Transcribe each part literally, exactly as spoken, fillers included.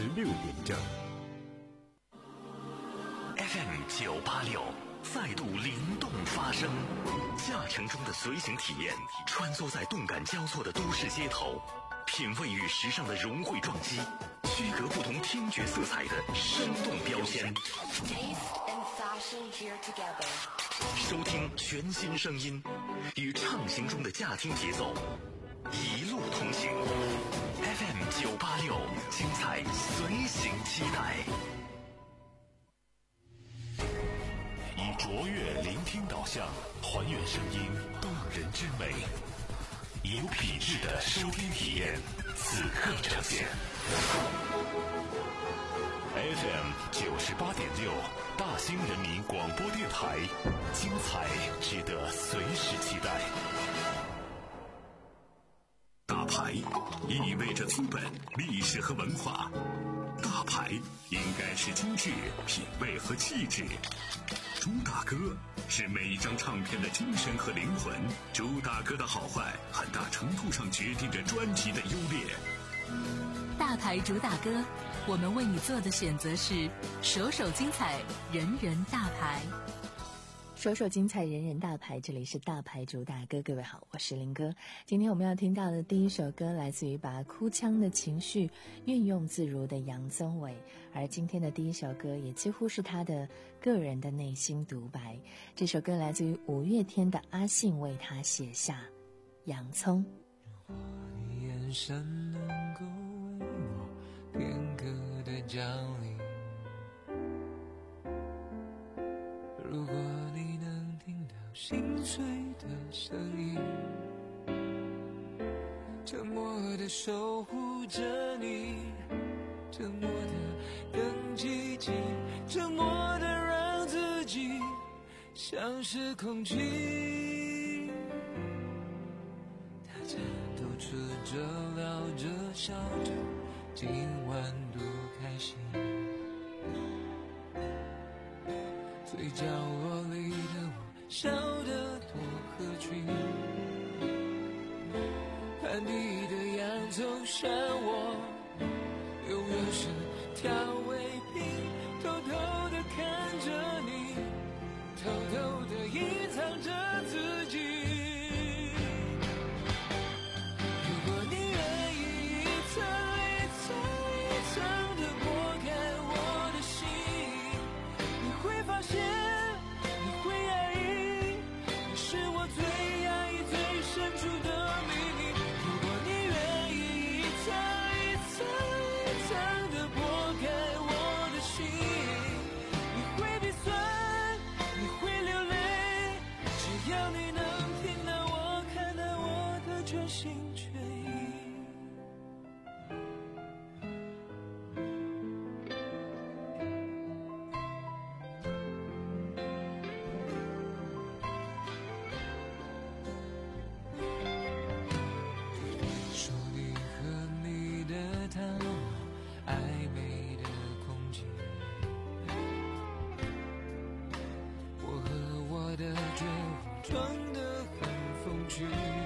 十六点整。 F M 九八六再度灵动发声，驾乘中的随行体验，穿梭在动感交错的都市街头，品味与时尚的融汇撞击，区隔不同听觉色彩的生动标签。收听全新声音，与畅行中的驾听节奏，一路同行。F M 九八六，精彩随行期待。以卓越聆听导向，还原声音动人之美，有品质的收听体验，此刻呈现。F M 九十八点六，大兴人民广播电台，精彩值得随时期待。大牌意味着资本、历史和文化，大牌应该是精致、品味和气质。朱大哥是每一张唱片的精神和灵魂，朱大哥的好坏很大程度上决定着专辑的优劣。 大牌主打歌，我们为你做的选择是首首精彩，人人大牌。 首首精彩，人人大牌，这里是大牌主打歌。各位好，我是林哥。今天我们要听到的第一首歌来自于把哭腔的情绪运用自如的杨宗纬，而今天的第一首歌也几乎是他的个人的内心独白。这首歌来自于五月天的阿信为他写下洋葱。 如果你眼神能够为我片刻的降临，如果你能听到心碎的声音，沉默的守护着你，沉默的更积极，沉默的让自己像是空气。大家都吃着聊着笑着，今晚多开心，最角落里的我笑得多合群，盘底的洋葱像我永远是调味品，偷偷地看着你，偷偷地隐藏着自己。如果你愿意一层一层一层地剥开我的心，你会发现你会压抑，你是我最压抑最深处的秘密。如果你愿意一层一层一层地剥开我的心，你会鼻酸，你会流泪，只要你能听到我，看到我的全心全意。说你和你的他，暧昧的空气，我和我的绝望装得很风趣，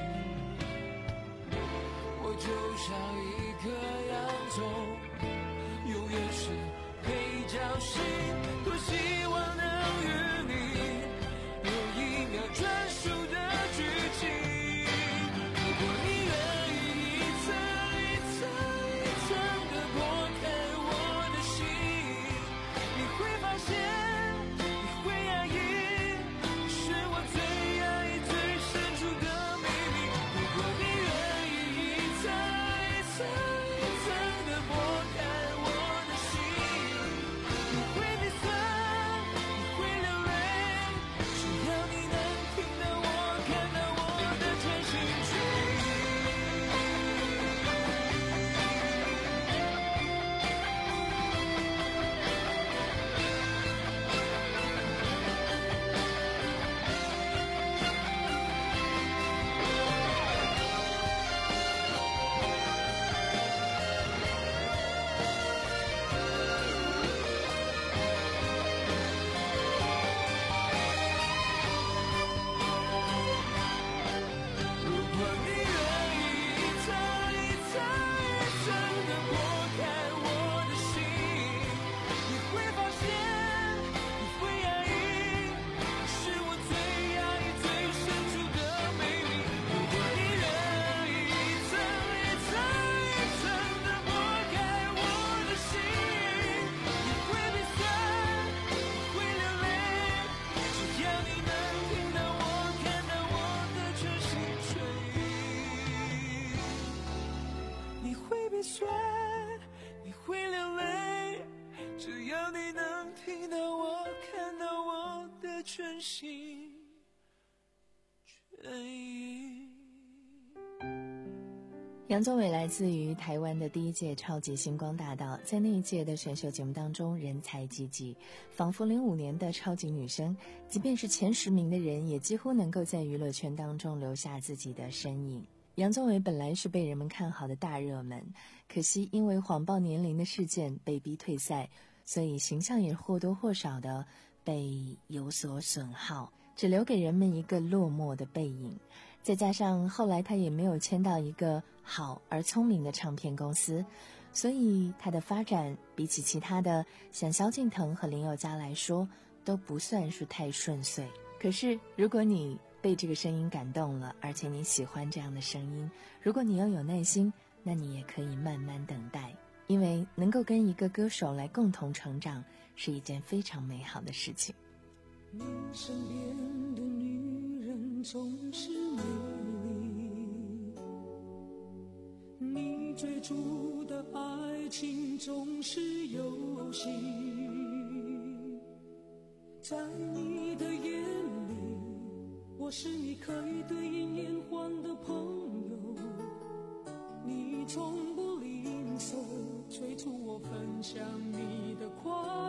我就像一颗洋葱，永远是配角戏，多希望能与你有一秒专属的剧情。如果你愿意一层一层一层地剥开我的心，你会发现你会压抑，你是我最压抑最深处的秘密。如果你愿意一层一层一层地剥开我的心，你会鼻酸， 全心全意。 杨宗纬来自于台湾的第一届超级星光大道，在那一届的选秀节目当中人才济济，仿佛零五年的超级女声，即便是前十名的人也几乎能够在娱乐圈当中留下自己的身影。杨宗纬本来是被人们看好的大热门，可惜因为谎报年龄的事件被逼退赛，所以形象也或多或少的被有所损耗，只留给人们一个落寞的背影。再加上后来他也没有签到一个好而聪明的唱片公司，所以他的发展比起其他的像萧敬腾和林宥嘉来说都不算是太顺遂。可是如果你被这个声音感动了，而且你喜欢这样的声音，如果你又有耐心，那你也可以慢慢等待，因为能够跟一个歌手来共同成长是一件非常美好的事情。 你身边的女人总是美丽，你追逐的爱情总是游戏，在你的眼里，我是你可以对饮言欢的朋友，你从不吝啬催促我分享你的快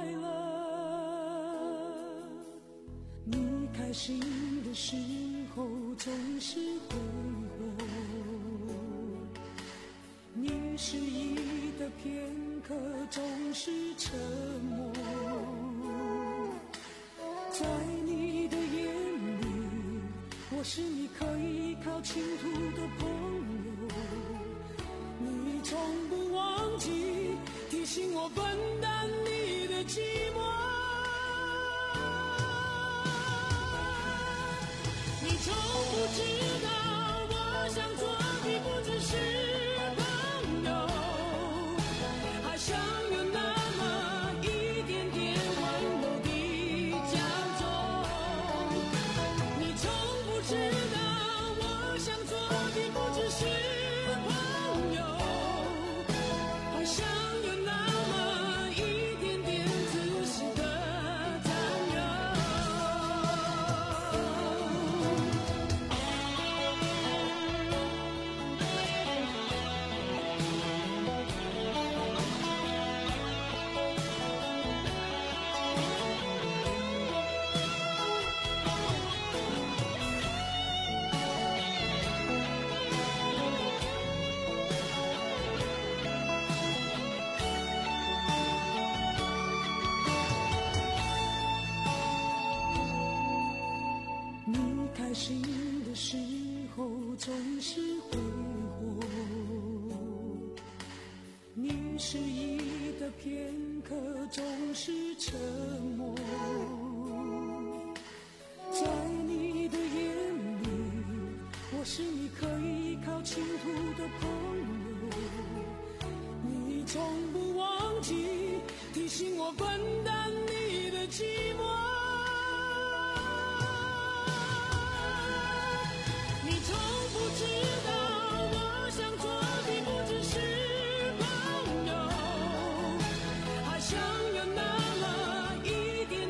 乐，你开心的时候总是挥霍，你失意的片刻总是沉默，在你的眼里，我是你可以依靠倾吐的朋友，你从不忘记提醒我分担你的寂寞，你从不知道我想做的不只是朋友，还想有那么一点点温柔的骄纵，你从不知道我想做的不只是朋友，还想有那么一点点自私的占有。你开心的时候总是挥霍，你失意的片刻总是沉默，在你的眼里，我是你可以依靠倾吐的朋友，你从不忘记提醒我分担你的寂寞，你从不知道我想做的不只是朋友，还想有那么一点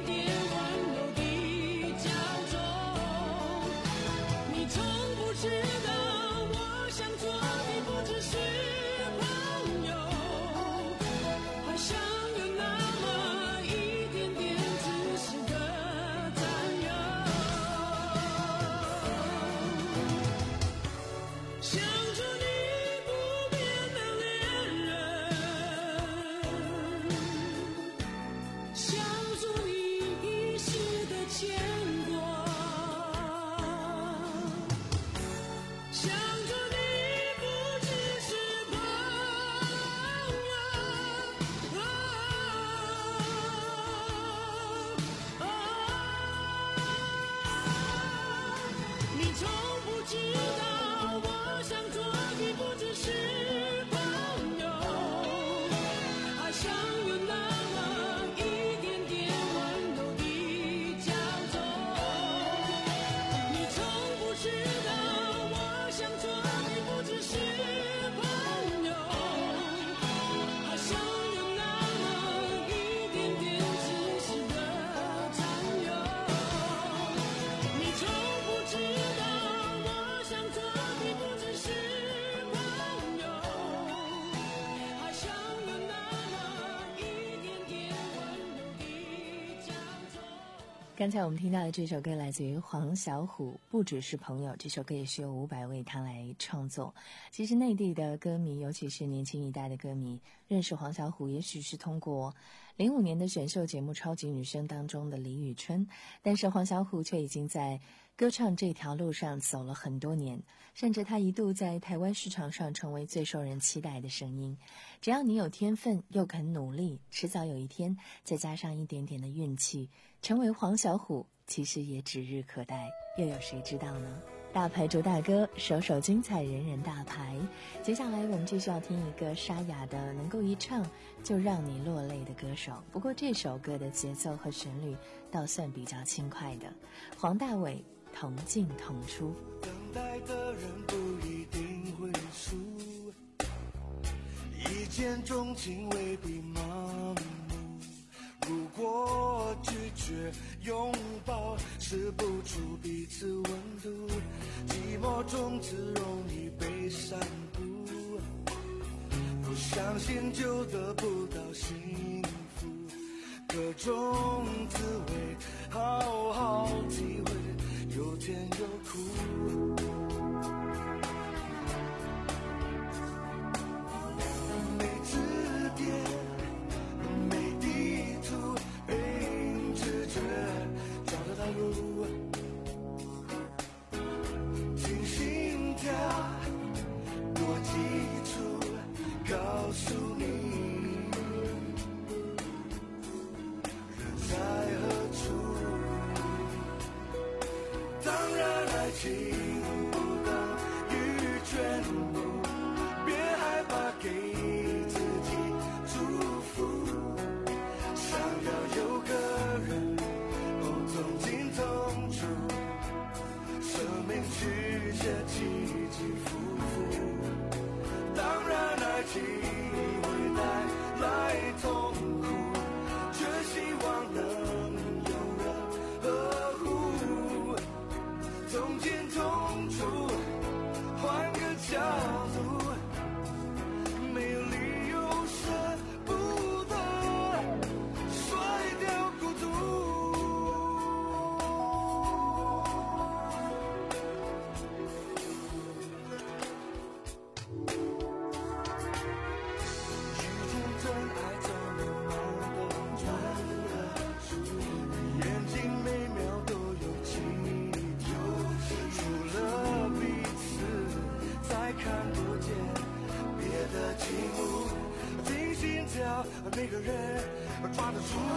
刚才我们听到的这首歌来自于黄小琥，不只是朋友，这首歌也是由伍佰为他来创作。其实内地的歌迷，尤其是年轻一代的歌迷，认识黄小琥也许是通过零五年的选秀节目《超级女声》当中的李宇春，但是黄小琥却已经在歌唱这条路上走了很多年，甚至她一度在台湾市场上成为最受人期待的声音。只要你有天分又肯努力，迟早有一天再加上一点点的运气，成为黄小琥其实也指日可待，又有谁知道呢？大牌主打歌，首首精彩，人人大牌。接下来我们继续要听一个沙哑的，能够一唱就让你落泪的歌手。不过这首歌的节奏和旋律倒算比较轻快的，黄大炜，同进同出。 等待的人不一定会输，一见钟情未必盲目。如果拒绝拥抱，试不出彼此温度，寂寞中只容易被散布。不相信就得不到幸福，各种滋味好好体会，有甜有苦。没支点，没地图，凭直觉找到道路。听心跳，多基础，告诉你人在何处。当然爱情不等于全部，别害怕给自己祝福。想要有个人哦，同进同出，生命曲线起起伏伏。当然爱情会带来痛苦，却希望能有人呵护。同进同出，换个角度，没有理由舍不得甩掉孤独。遇见真爱怎么忙都转得出，眼睛每秒都有企图，除了彼此才看不见别的景物。听心跳，每个人抓得住，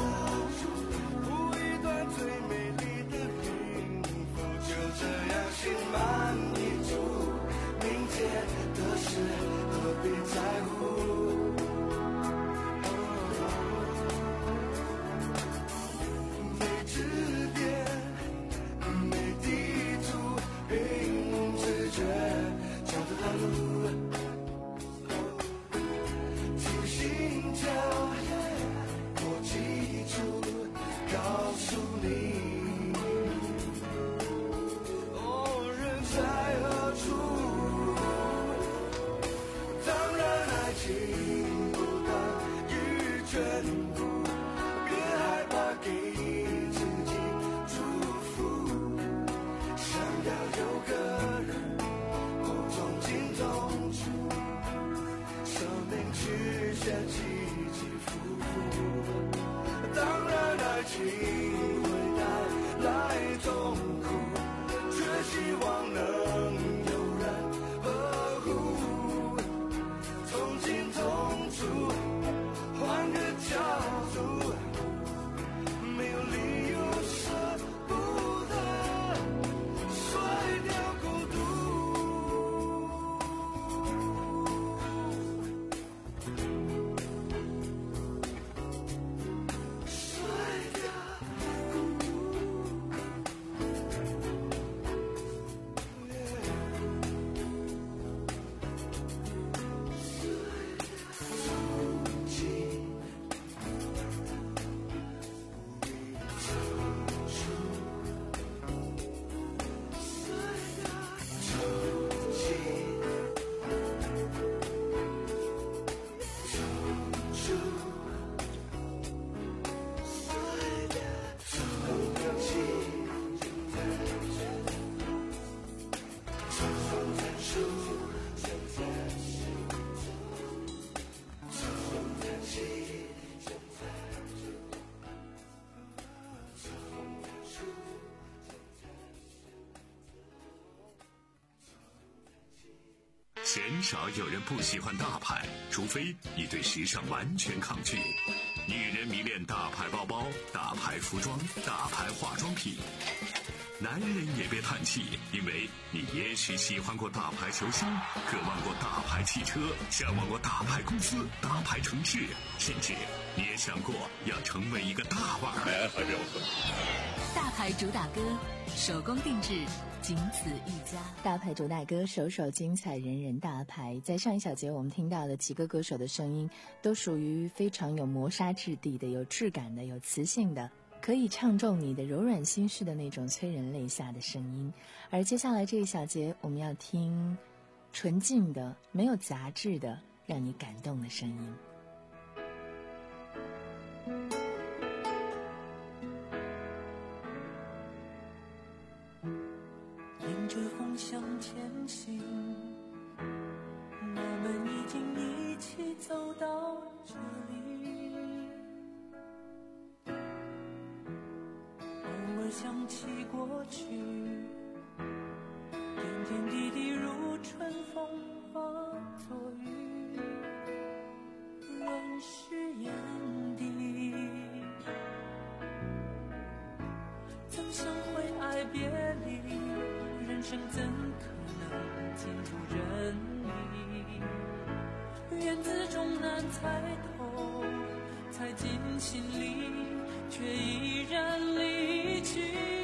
谱一段最美丽的幸福，就这样心满意足。明天的事何必在乎？没支点，没地图，凭直觉找到道路。听心跳，我记住，告诉你，哦，人在何处？当然爱情不等于全部，别害怕给自己祝福。想要有个人哦，同进同出，生命曲线起起伏伏。当然爱情会带来痛苦，却希望能有人呵护。同进同出，换个角度，没有理由舍不得甩掉孤独。甩掉孤独。 鲜少有人不喜欢大牌，除非你对时尚完全抗拒。女人迷恋大牌包包、大牌服装、大牌化妆品。男人也别叹气，因为你也许喜欢过大牌球星，渴望过大牌汽车，向往过大牌公司、大牌城市，甚至你也想过要成为一个大腕儿。 大牌主打歌，手工定制，仅此一家。 大牌主打歌，首首精彩，人人大牌。在上一小节我们听到的几个歌手的声音，都属于非常有磨砂质地的、有质感的、有磁性的，可以唱中你的柔软心事的那种催人泪下的声音。而接下来这一小节我们要听纯净的、没有杂质的，让你感动的声音。 迎着风向前行，我们已经一起走到这里。偶尔想起过去，点点滴滴如春风化作雨，润湿眼底。怎想会爱别离？人生怎可能尽如人意？缘字终难猜透，猜进心里，却依然离去。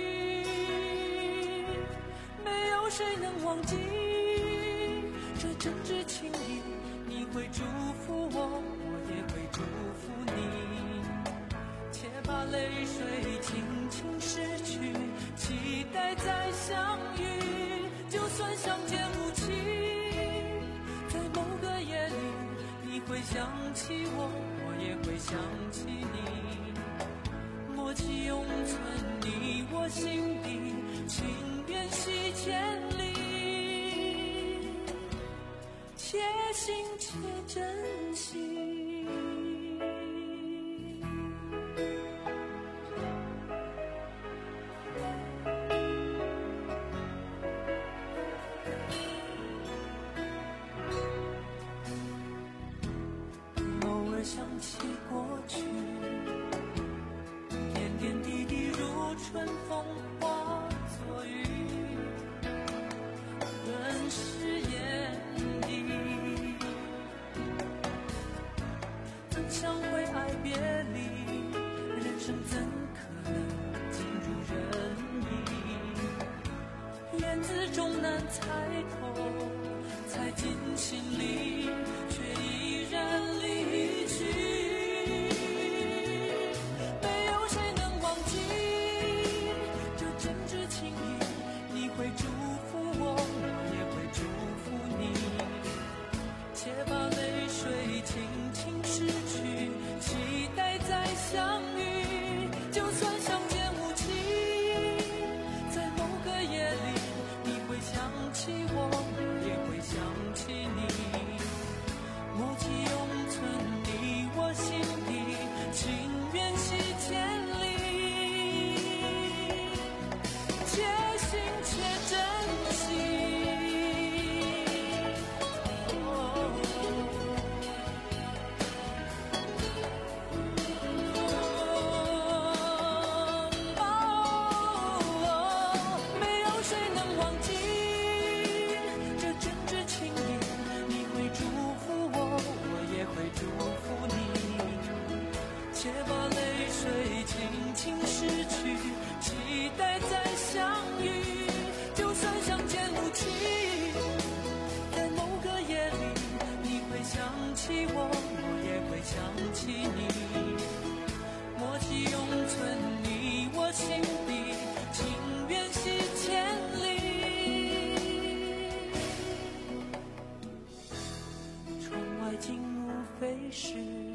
没有谁能忘记这真挚情谊，你会祝福我，我也会祝福你。且把泪水轻轻拭去，期待再相遇。就算相见无期，在某个夜里，你会想起我，我也会想起你。默契永存你我心底，情缘系千里，且行且珍惜。想起过去，点点滴滴如春风化作雨，润湿眼底。怎想会爱别离？人生怎可能尽如人意？缘字终难猜透，猜进心里，却依然离去。没有谁能忘记这真挚情谊，你会祝福我，我也会祝福你。且把泪水轻轻拭去，期待再相遇。就算相见无期，在某个夜里，你会想起我，我也会想起你。默契永存你我心底，情缘系千里，且行且珍惜。没有谁能忘记这真挚情谊，你会祝福我，我也会祝福你。且把泪水轻轻拭去，期待再相遇。就算相见无期，在某个夜里，你会想起我，我也会想起你。默契永存你我心底，情缘系千里。窗外景无非是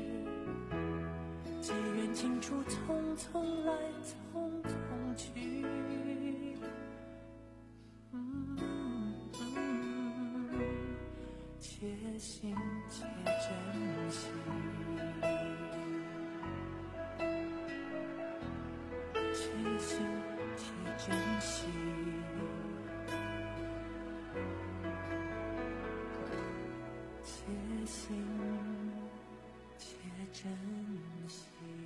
机缘尽处，匆匆来，匆匆去。嗯嗯，且行且珍惜，且行且珍惜。 珍惜。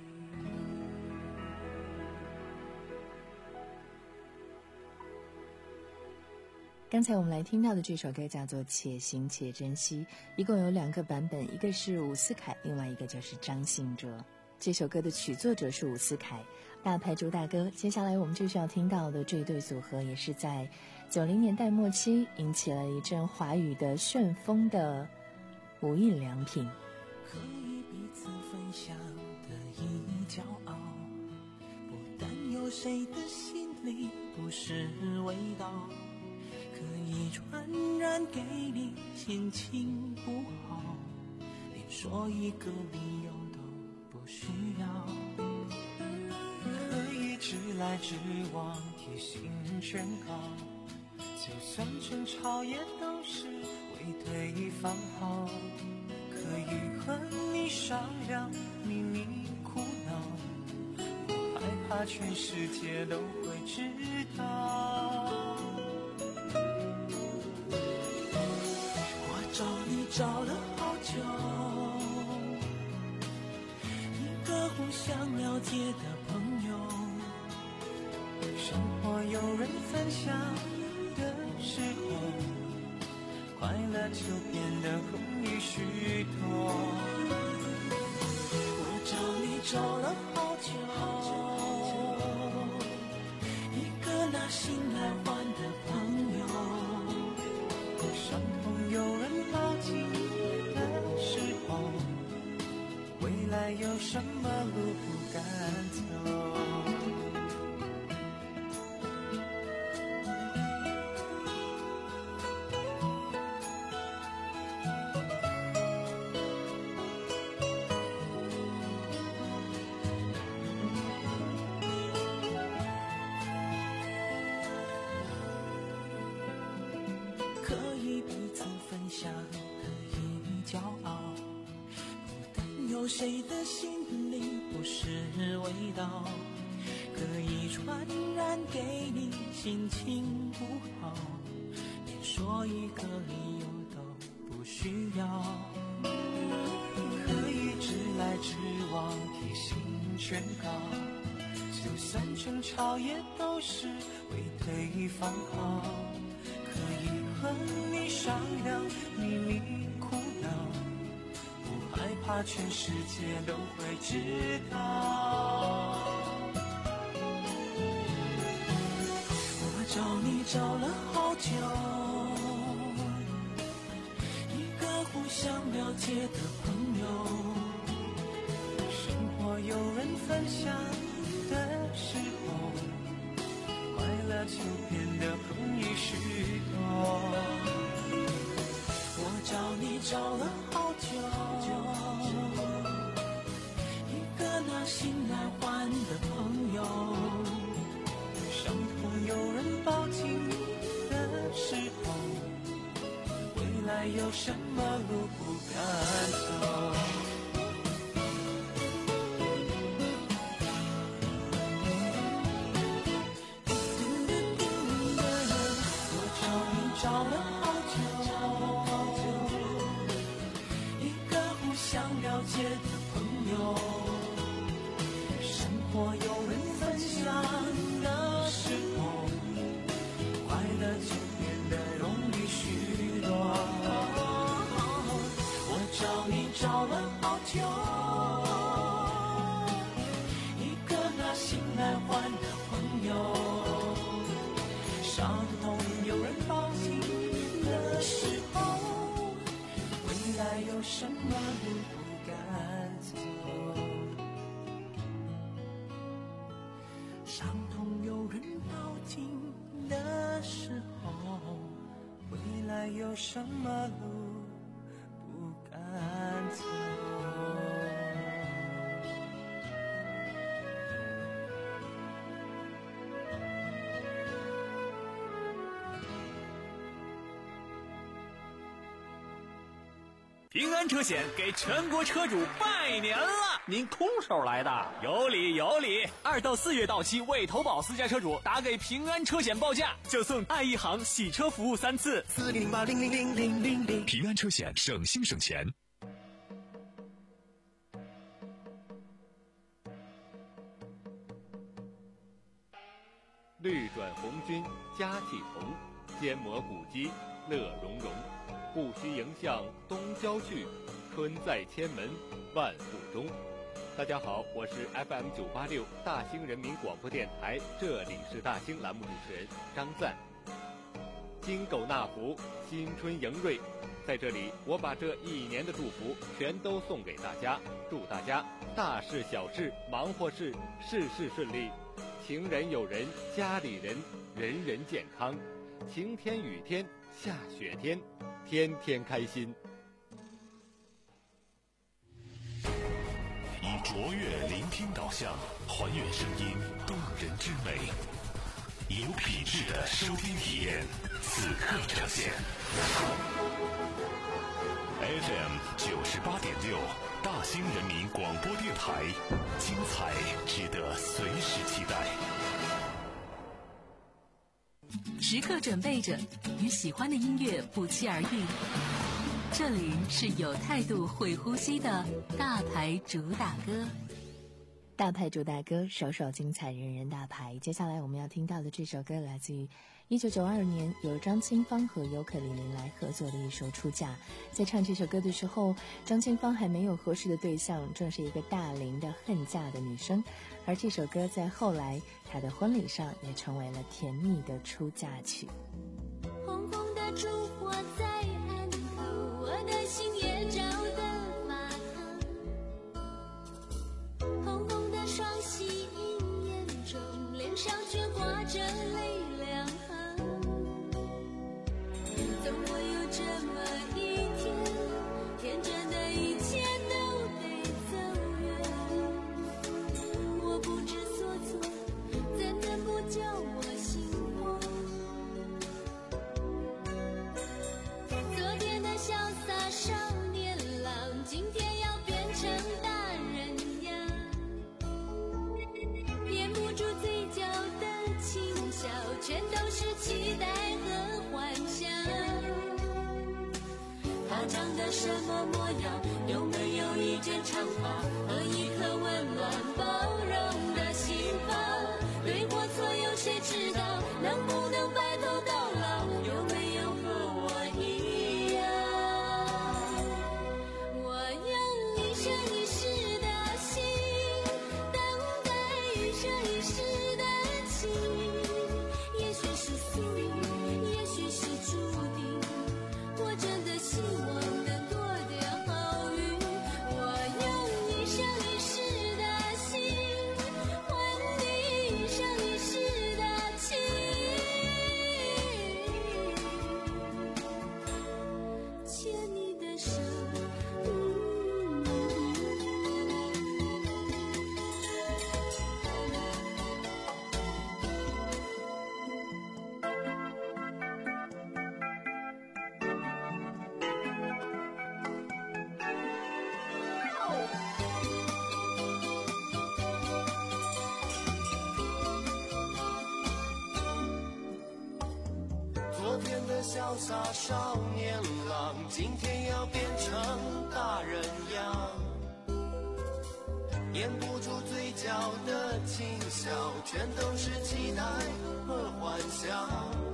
刚才我们来听到的这首歌叫做《且行且珍惜》，一共有两个版本，一个是伍思凯，另外一个就是张信哲。这首歌的曲作者是伍思凯，大牌主打歌。接下来我们就需要听到的这一对组合，也是在九零年代末期引起了一阵华语的旋风的无印良品。 可以彼此分享的一骄傲，不但有谁的心里不是味道，可以传染给你心情不好，连说一个理由都不需要， 可以直来直往，贴心劝告，就算争吵也都是为对方好，可以和你商量秘密苦恼，不害怕全世界都会知道。 我找你找了好久，一个互相了解的朋友， 生活有人分享的时候，快乐就变得容易许多。 我找你找了好久，一个拿心来换的朋友， 伤痛有人抱紧的时候，未来有什么路不敢走。 有谁的心里不是味道，可以传染给你心情不好，连说一个理由都不需要， 可以直来直往，贴心劝告，就算争吵也都是为对方好，可以和你商量秘密苦恼，不害怕全世界都会知道。 我找你找了好久，一个互相了解的朋友， 生活有人分享的时候，快乐就变得容易许多。 我找你找了好久，一个拿心来换的朋友， 伤痛有人抱紧的时候，未来有什么路不敢走。 我找你找了好久，一个互相了解的朋友，生活有人分享的时候，快乐就变得容易许多。我找你找了好久，一个拿心来换的朋友，伤痛有人抱紧的时候，未来有什么路不敢走？伤痛有人抱紧的时候， 未来有什么路不敢走？ 平安车险给全国车主拜年了！ 您空手来的？ 有理有理！二到四月到期未投保私家车主，打给平安车险报价，就送爱一行洗车服务三次。 四零零八零零零零零零。 平安车险省心省钱。 绿转红军佳气同，坚磨古肌乐融融。不须迎向东郊去，春在千门万户中。大家好，我是 F M 九八六大兴人民广播电台，这里是大兴栏目主持人张赞。金狗纳福，新春迎瑞，在这里我把这一年的祝福全都送给大家，祝大家大事小事忙活事事事顺利，情人友人家里人人人健康，晴天雨天下雪天天天开心。 以卓越聆听导向，还原声音动人之美，以有品质的收听体验，此刻呈现。F M 九十八点六，大兴人民广播电台，精彩值得随时期待。 时刻准备着，与喜欢的音乐不期而遇。这里是有态度、会呼吸的大牌主打歌。 大牌主打歌，首首精彩，人人大牌。接下来我们要听到的这首歌来自于一九九二年由张清芳和尤克里里来合作的一首《出嫁》。在唱这首歌的时候，张清芳还没有合适的对象，正是一个大龄的恨嫁的女生。而这首歌在后来她的婚礼上也成为了甜蜜的出嫁曲。 红红的烛火在岸头，我的心也照得发烫。红红的双喜映眼中，脸上却挂着泪两行。总会有这么一天，天真的一切都得走远。我不知所措，怎能不叫我心慌？昨天的潇洒少年郎，今天要变成大人样。掩不住嘴角的轻笑，全都是期待和幻想。他长得什么模样？有没有一卷长发和一颗温暖包容的心房？对或错有谁知道？能不能白头到老？有没有和我一样？我用一生一世的心，等待一生一世的情。也许是宿命，也许是注定，我真的希望能多点好运。我用一生一世的心，换你一生一世的情。牵你的手， 昨天的潇洒少年郎，今天要变成大人样。掩不住嘴角的轻笑，全都是期待和幻想。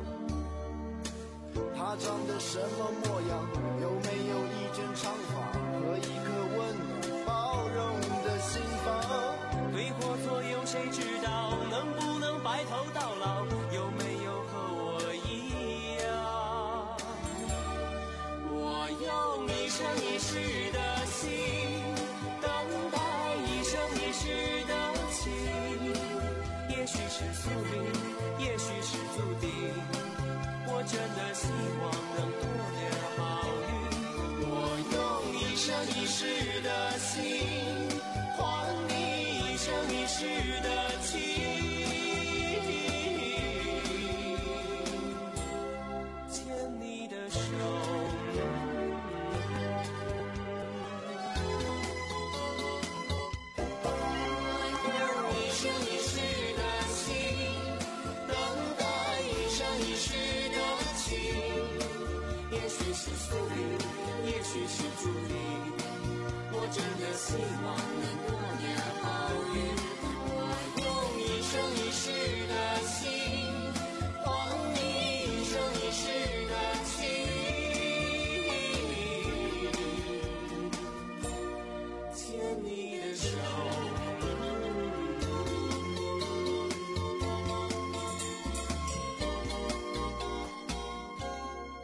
他长得什么模样？有没有一卷长发和一颗温暖包容的心房？ 对或错有谁知道？能不能白头到老？有没有和我一样？我用一生一世的心，等待一生一世的情。也许是宿命，也许是注定，我真的希望能多点好运。我用一生一世的心，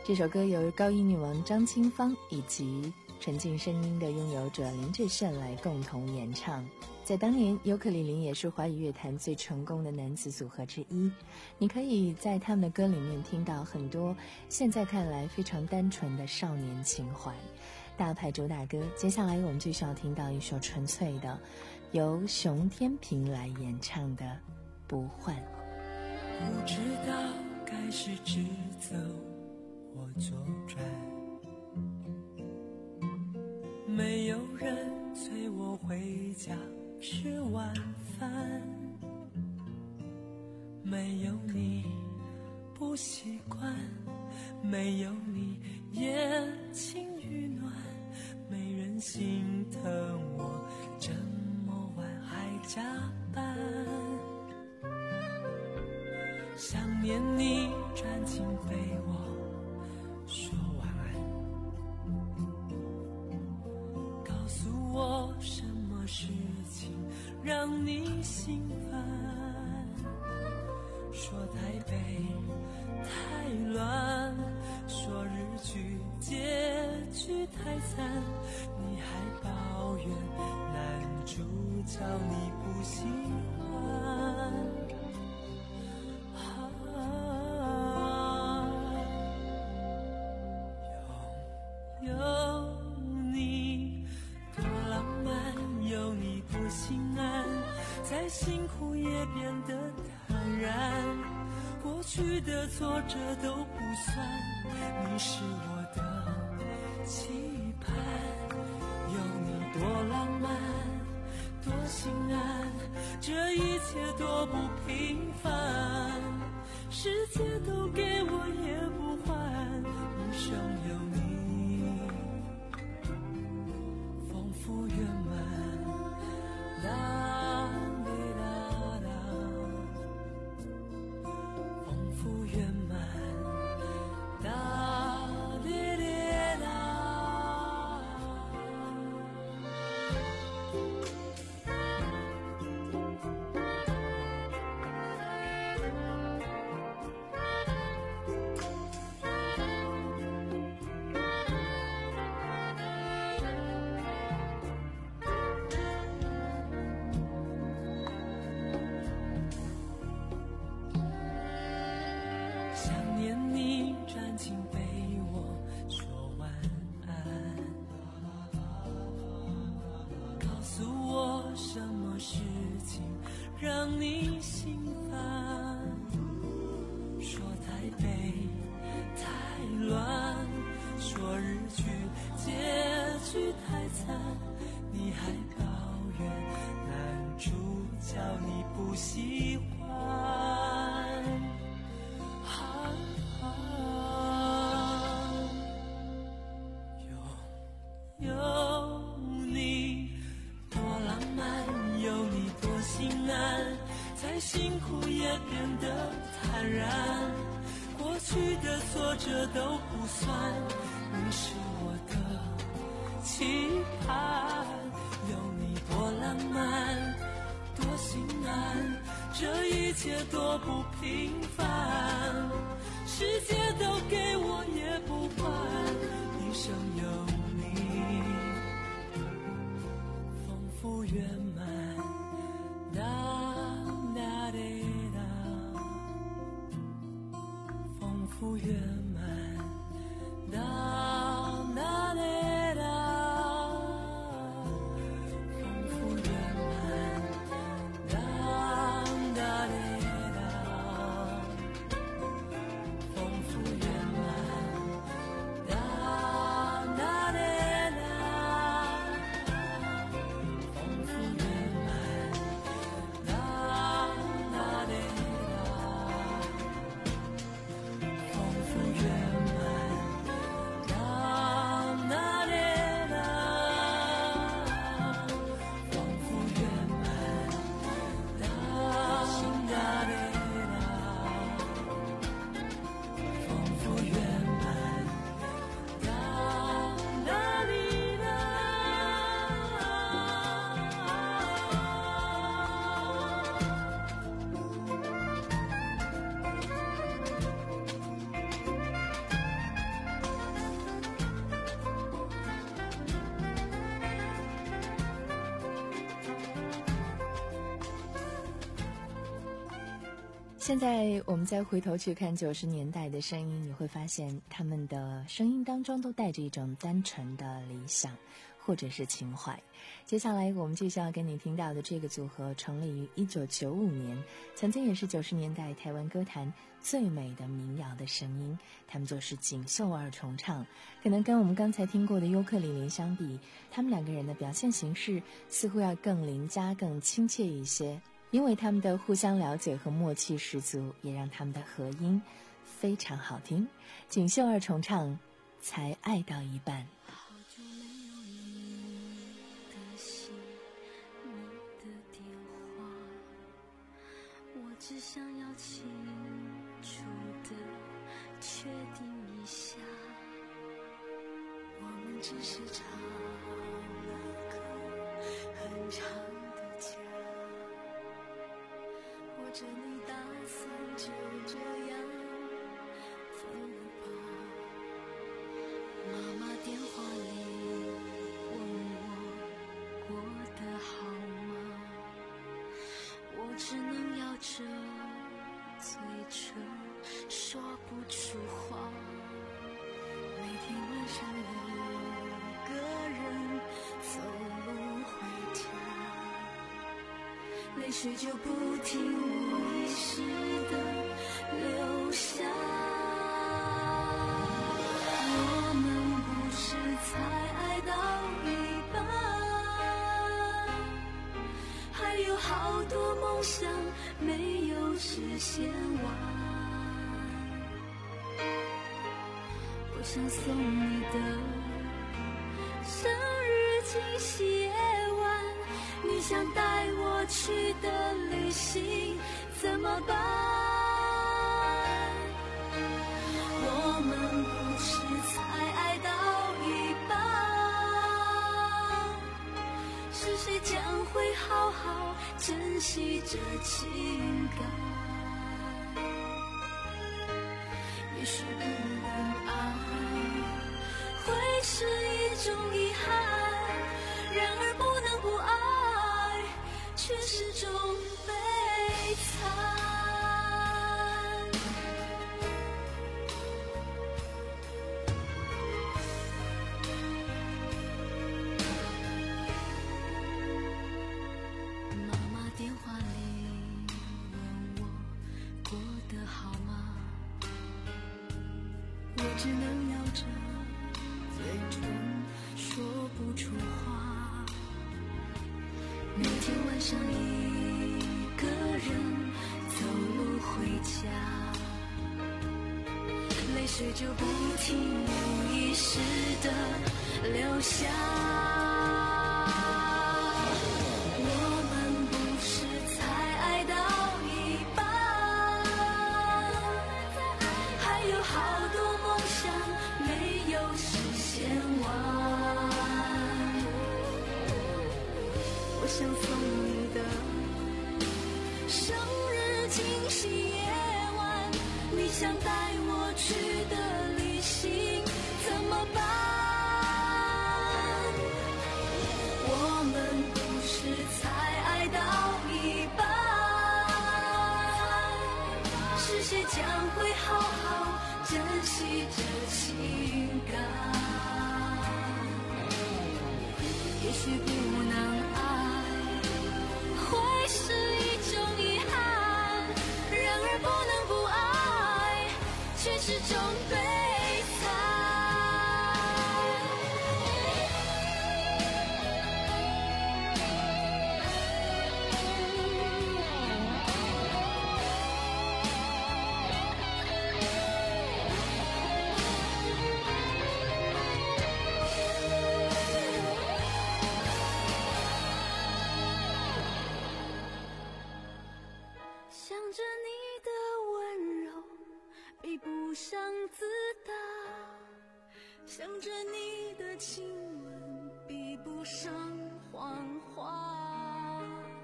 这首歌由高音女王张清芳以及纯净声音的拥有者林志胜来共同演唱。在当年，尤克里里也是华语乐坛最成功的男子组合之一。你可以在他们的歌里面听到很多现在看来非常单纯的少年情怀。大牌主打歌，接下来我们就需要听到一首纯粹的，由熊天平来演唱的《不换》。 不知道该是直走或左转，没有人催我回家吃晚饭，没有你不习惯，没有你也情与暖，没人心疼我这么晚还加班，想念你钻进被窝说晚安，告诉我什么事情让你心烦，说台北太乱，说日剧结局太惨，你还抱怨男主角你不喜欢，有你多浪漫，有你多心安，再辛苦也变得坦然，过去的挫折都不算，你是我的期盼，有你多浪漫多心安，这一切多不平凡，世界都给我也不换，一生有你丰富圆满，啦哩啦啦，丰富圆满，啦哩哩啦。想念你钻进被窝说晚安，告诉我什么事情让你心烦，说台北太乱，说日剧结局太惨，你还抱怨男主角你不喜欢，有你多浪漫，有你多心安，再辛苦也变得坦然，过去的挫折都不算，你是我的期盼，有你多浪漫多心安，这一切多不平凡，世界都给我也不换，一生有丰富圆满，啦啦哩啦，丰富圆满，啦啦哩啦，丰富圆满，啦啦哩啦，丰富圆满，啦啦哩啦。丰富圆现在我们再回头去看九十年代的声音，你会发现他们的声音当中都带着一种单纯的理想或者是情怀。接下来我们继续要跟你听到的这个组合成立于一九九五年，曾经也是九十年代台湾歌坛最美的民谣的声音，他们就是锦绣二重唱。可能跟我们刚才听过的尤克里里相比，他们两个人的表现形式似乎要更邻家更亲切一些，因为他们的互相了解和默契十足，也让他们的合音非常好听。锦绣二重唱，才爱到一半。 好久没有你的信，你的电话，我只想要清楚的确定一下，我们只是吵了个很长的架，或者你打算就这样分了吧。妈妈电话里问我过得好吗，我只能咬着嘴唇说不出话。每天晚上一个人走路回家，泪水就不停无意识地流下。我们不是才爱到一半，还有好多梦想没有实现完。我想送你的生日惊喜夜晚，你想带我去的旅行怎么办？我们不是才爱到一半，是谁将会好好珍惜这情感？也许不能爱会是一种遗憾，然而不能不爱却是种悲惨。妈妈电话里问我过得好吗，我只能咬着嘴唇说不出话。每天晚上一个人走路回家，泪水就不停无意识地流下。我们不是才爱到一半，还有好多梦想没有实现完。我想送你的生日惊喜夜晚，你想带我去的旅行怎么办？我们不是才爱到一半，是谁将会好好珍惜这情感？也许不能爱会是一种遗憾，然而不能不爱却是种悲惨。想着你的温柔比不上自大，想着你的亲吻比不上谎话，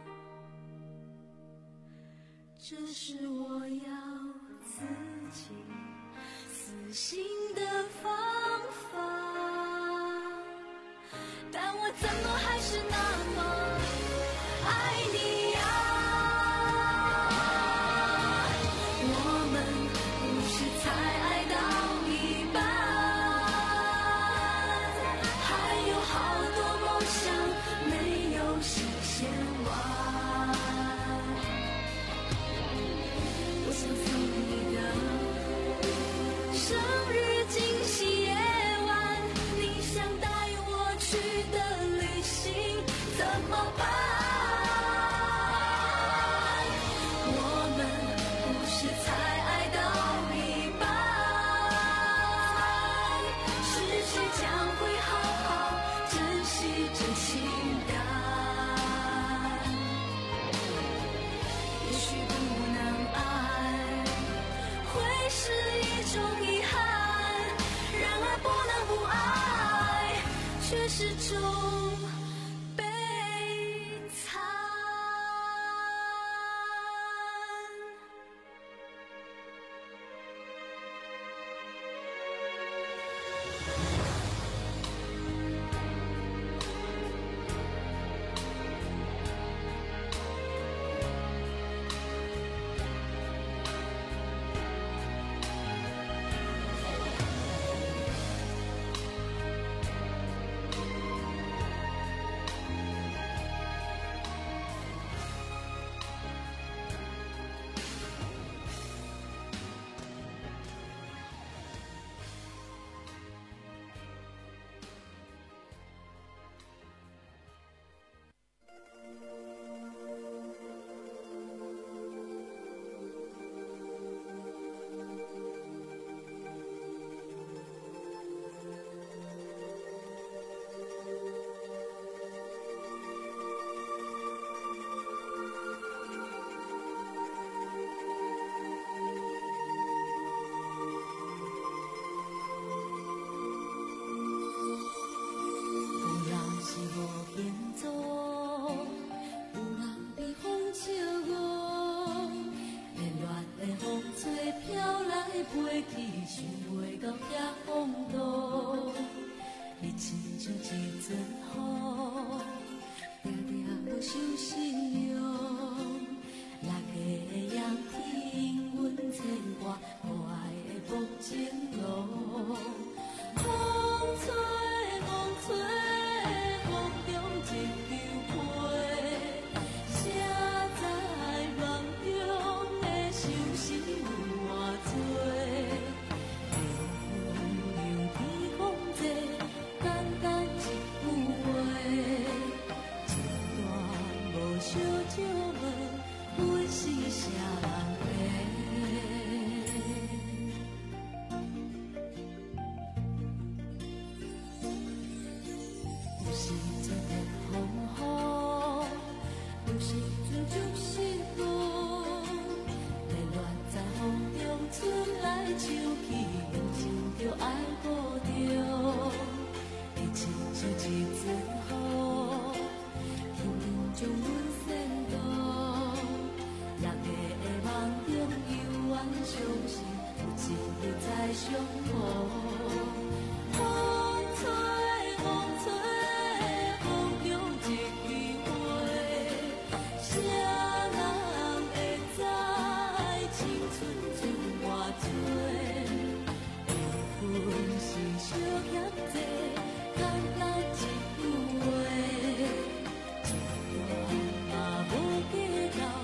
这是我要自己死心的方法，但我怎么还是那么爱你呀？ 是种悲惨。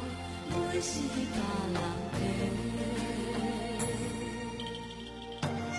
是家人的。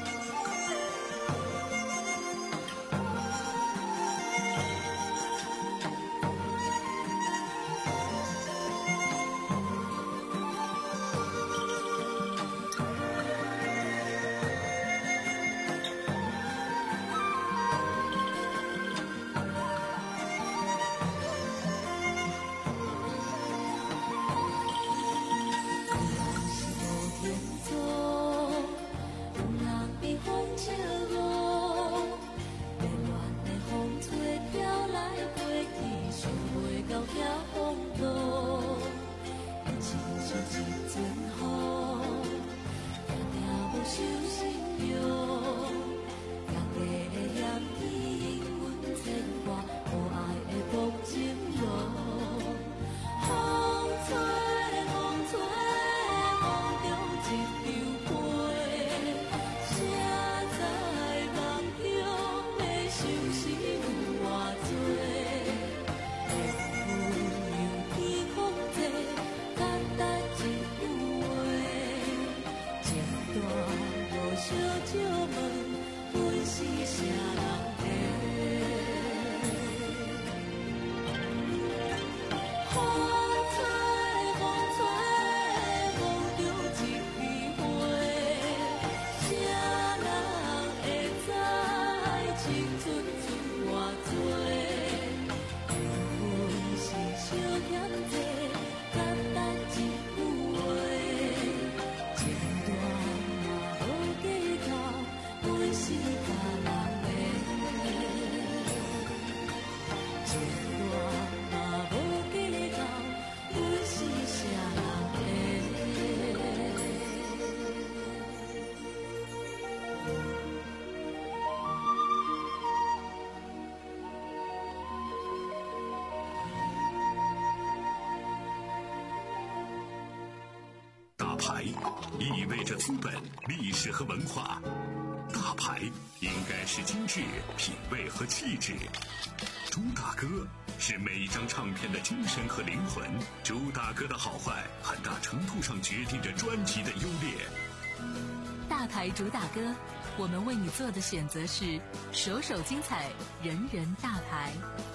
牌意味着资本、历史和文化，大牌应该是精致、品味和气质。朱大哥是每一张唱片的精神和灵魂，朱大哥的好坏很大程度上决定着专辑的优劣。 大牌主打歌，我们为你做的选择是首首精彩，人人大牌。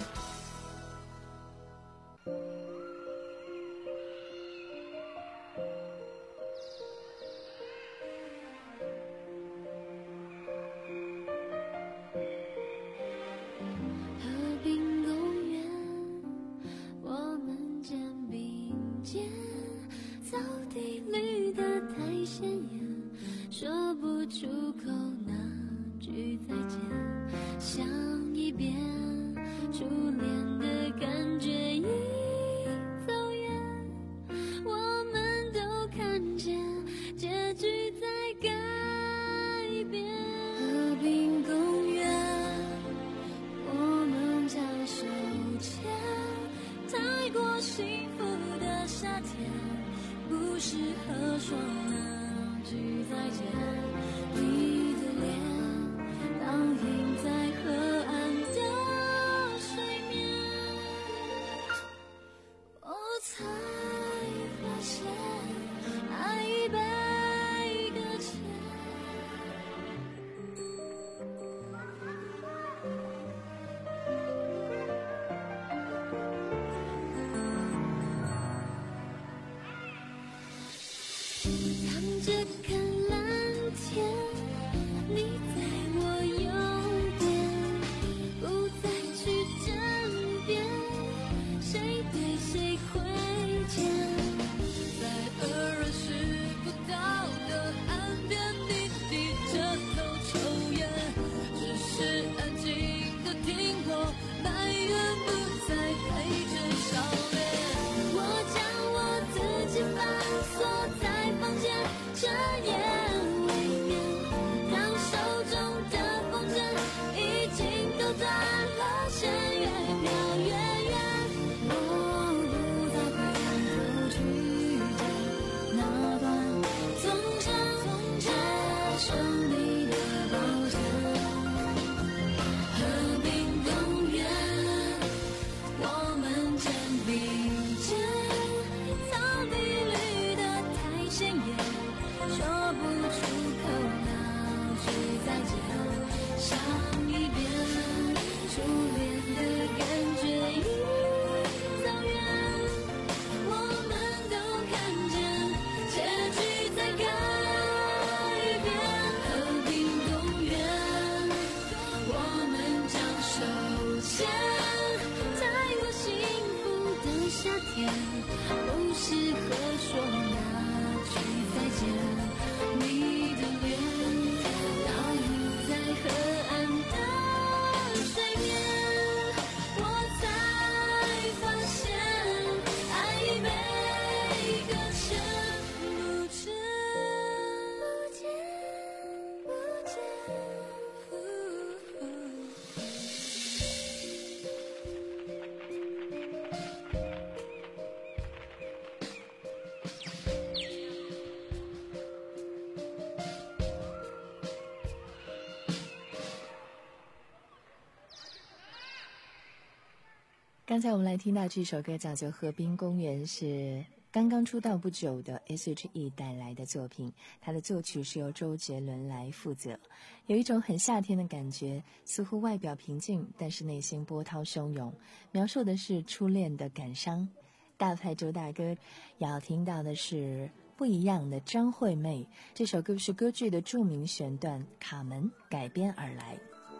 刚才我们来听到这首歌叫做《河滨公园》，是刚刚出道不久的 S H E 带来的作品，它的作曲是由周杰伦来负责。有一种很夏天的感觉，似乎外表平静，但是内心波涛汹涌，描述的是初恋的感伤。大牌主打歌要听到的是不一样的张惠妹，这首歌是歌剧的著名选段《卡门》改编而来。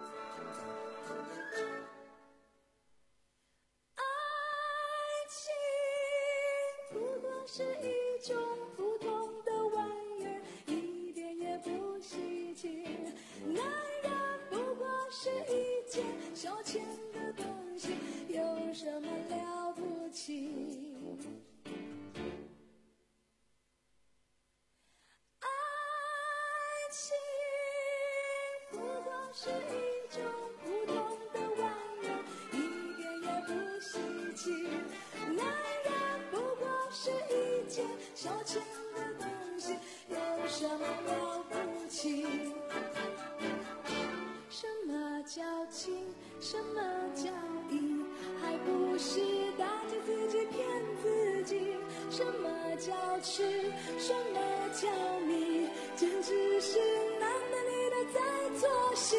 是一种普通的玩意儿，一点也不稀奇。男人不过是一件消遣的东西，有什么了不起？爱情不过是一种普通的玩意儿，一点也不稀奇。男人不过是一件消遣的东西， 什么了不起？什么叫情？什么叫义？还不是大家自己骗自己？什么叫痴？什么叫迷？简直是男的女的在作戏。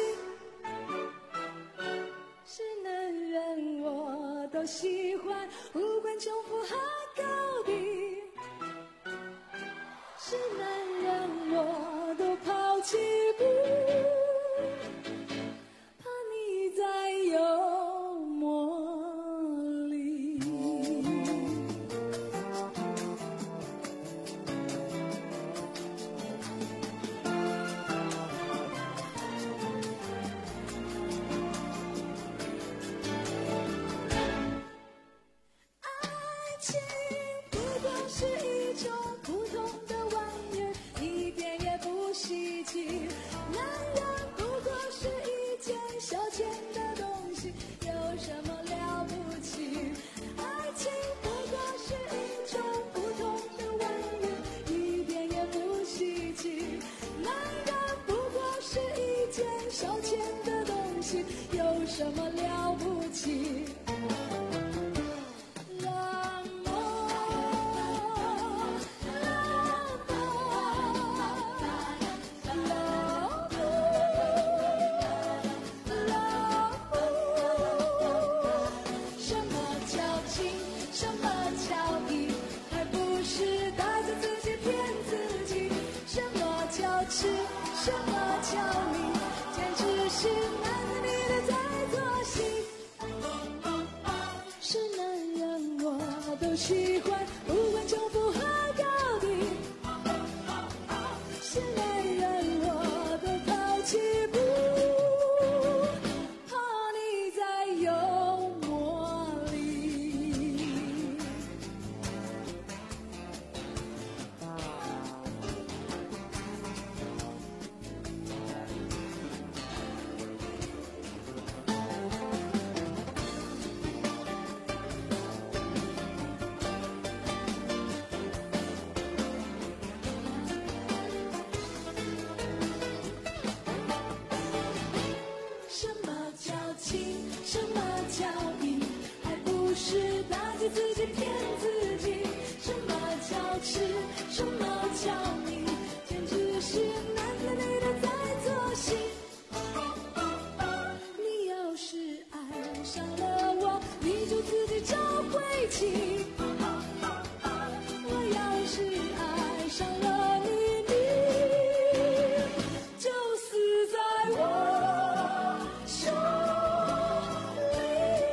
是男人我都喜欢，无关穷富和高低。是男人我都抛弃不，怕你再有魔力。爱情不过是一种普通的玩意儿，一点也不稀奇。男人不过是一件消遣的东西，有什么了不起？爱情不过是一种普通的玩意儿，一点也不稀奇。男人不过是一件消遣的东西，有什么了不起？什么叫你？简直是男的女的在作戏。是男人我都喜欢，不管穷富和高低。是男人我都抛弃不，怕你再有魔力。什么叫情？什么叫义？还不是大家自己骗自己。什么叫痴？什么叫迷？简直是男的女的在作戏。你要是爱上了我，你就自己找回气。我要是爱上了你，你就死在我手里。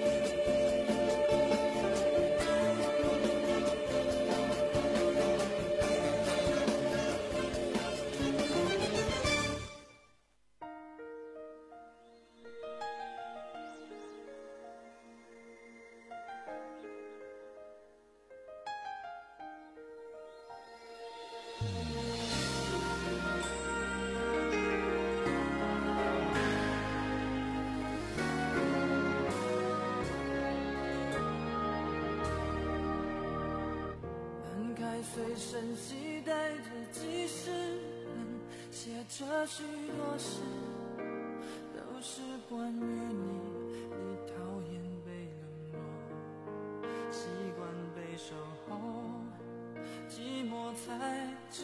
门开随身携带着记事本，写着许多事，都是关于你。你讨厌被冷落，习惯被守候，寂寞才找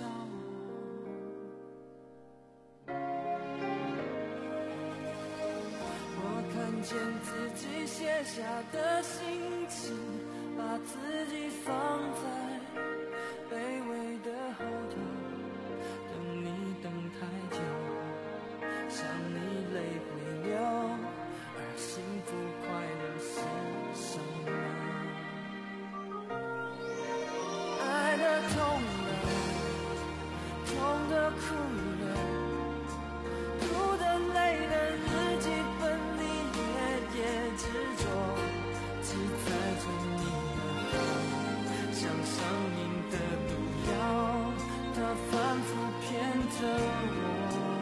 我看见自己写下的心情，把自己放在卑微的后头，等你等太久，想你泪会流，而幸福快乐是什么？爱的痛了，痛的哭了，哭的累的日记本里夜夜执着，记载着你的好，像上瘾的毒药，它反复骗着我。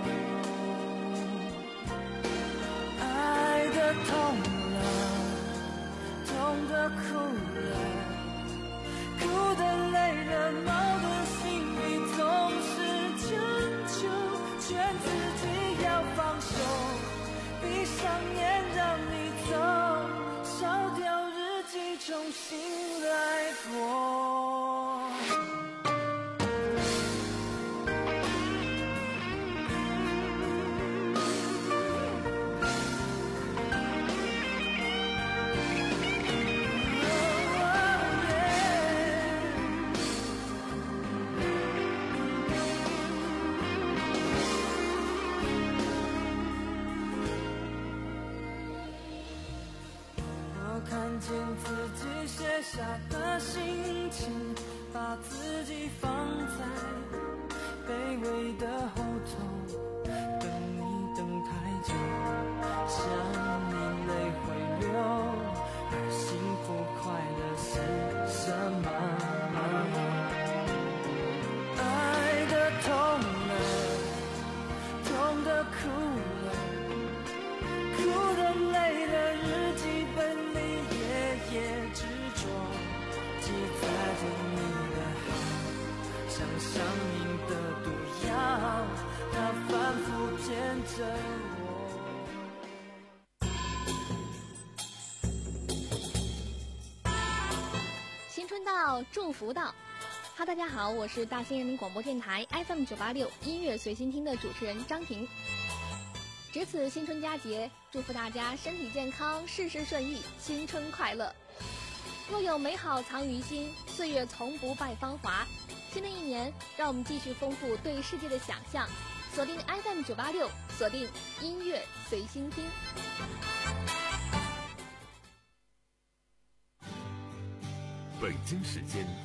爱的痛了，痛的哭了，哭的累了，矛盾心里总是着你的好，像上瘾的毒药，它反复牵着我。 新春到，祝福到。哈，大家好，我是大兴人民广播电台 F M 九八六音乐随心听的主持人张婷。值此新春佳节，祝福大家身体健康，事事顺意，新春快乐。若有美好藏于心，岁月从不败芳华。新的一年，让我们继续丰富对世界的想象，锁定 F M 九八六，锁定音乐随心听。 北京时间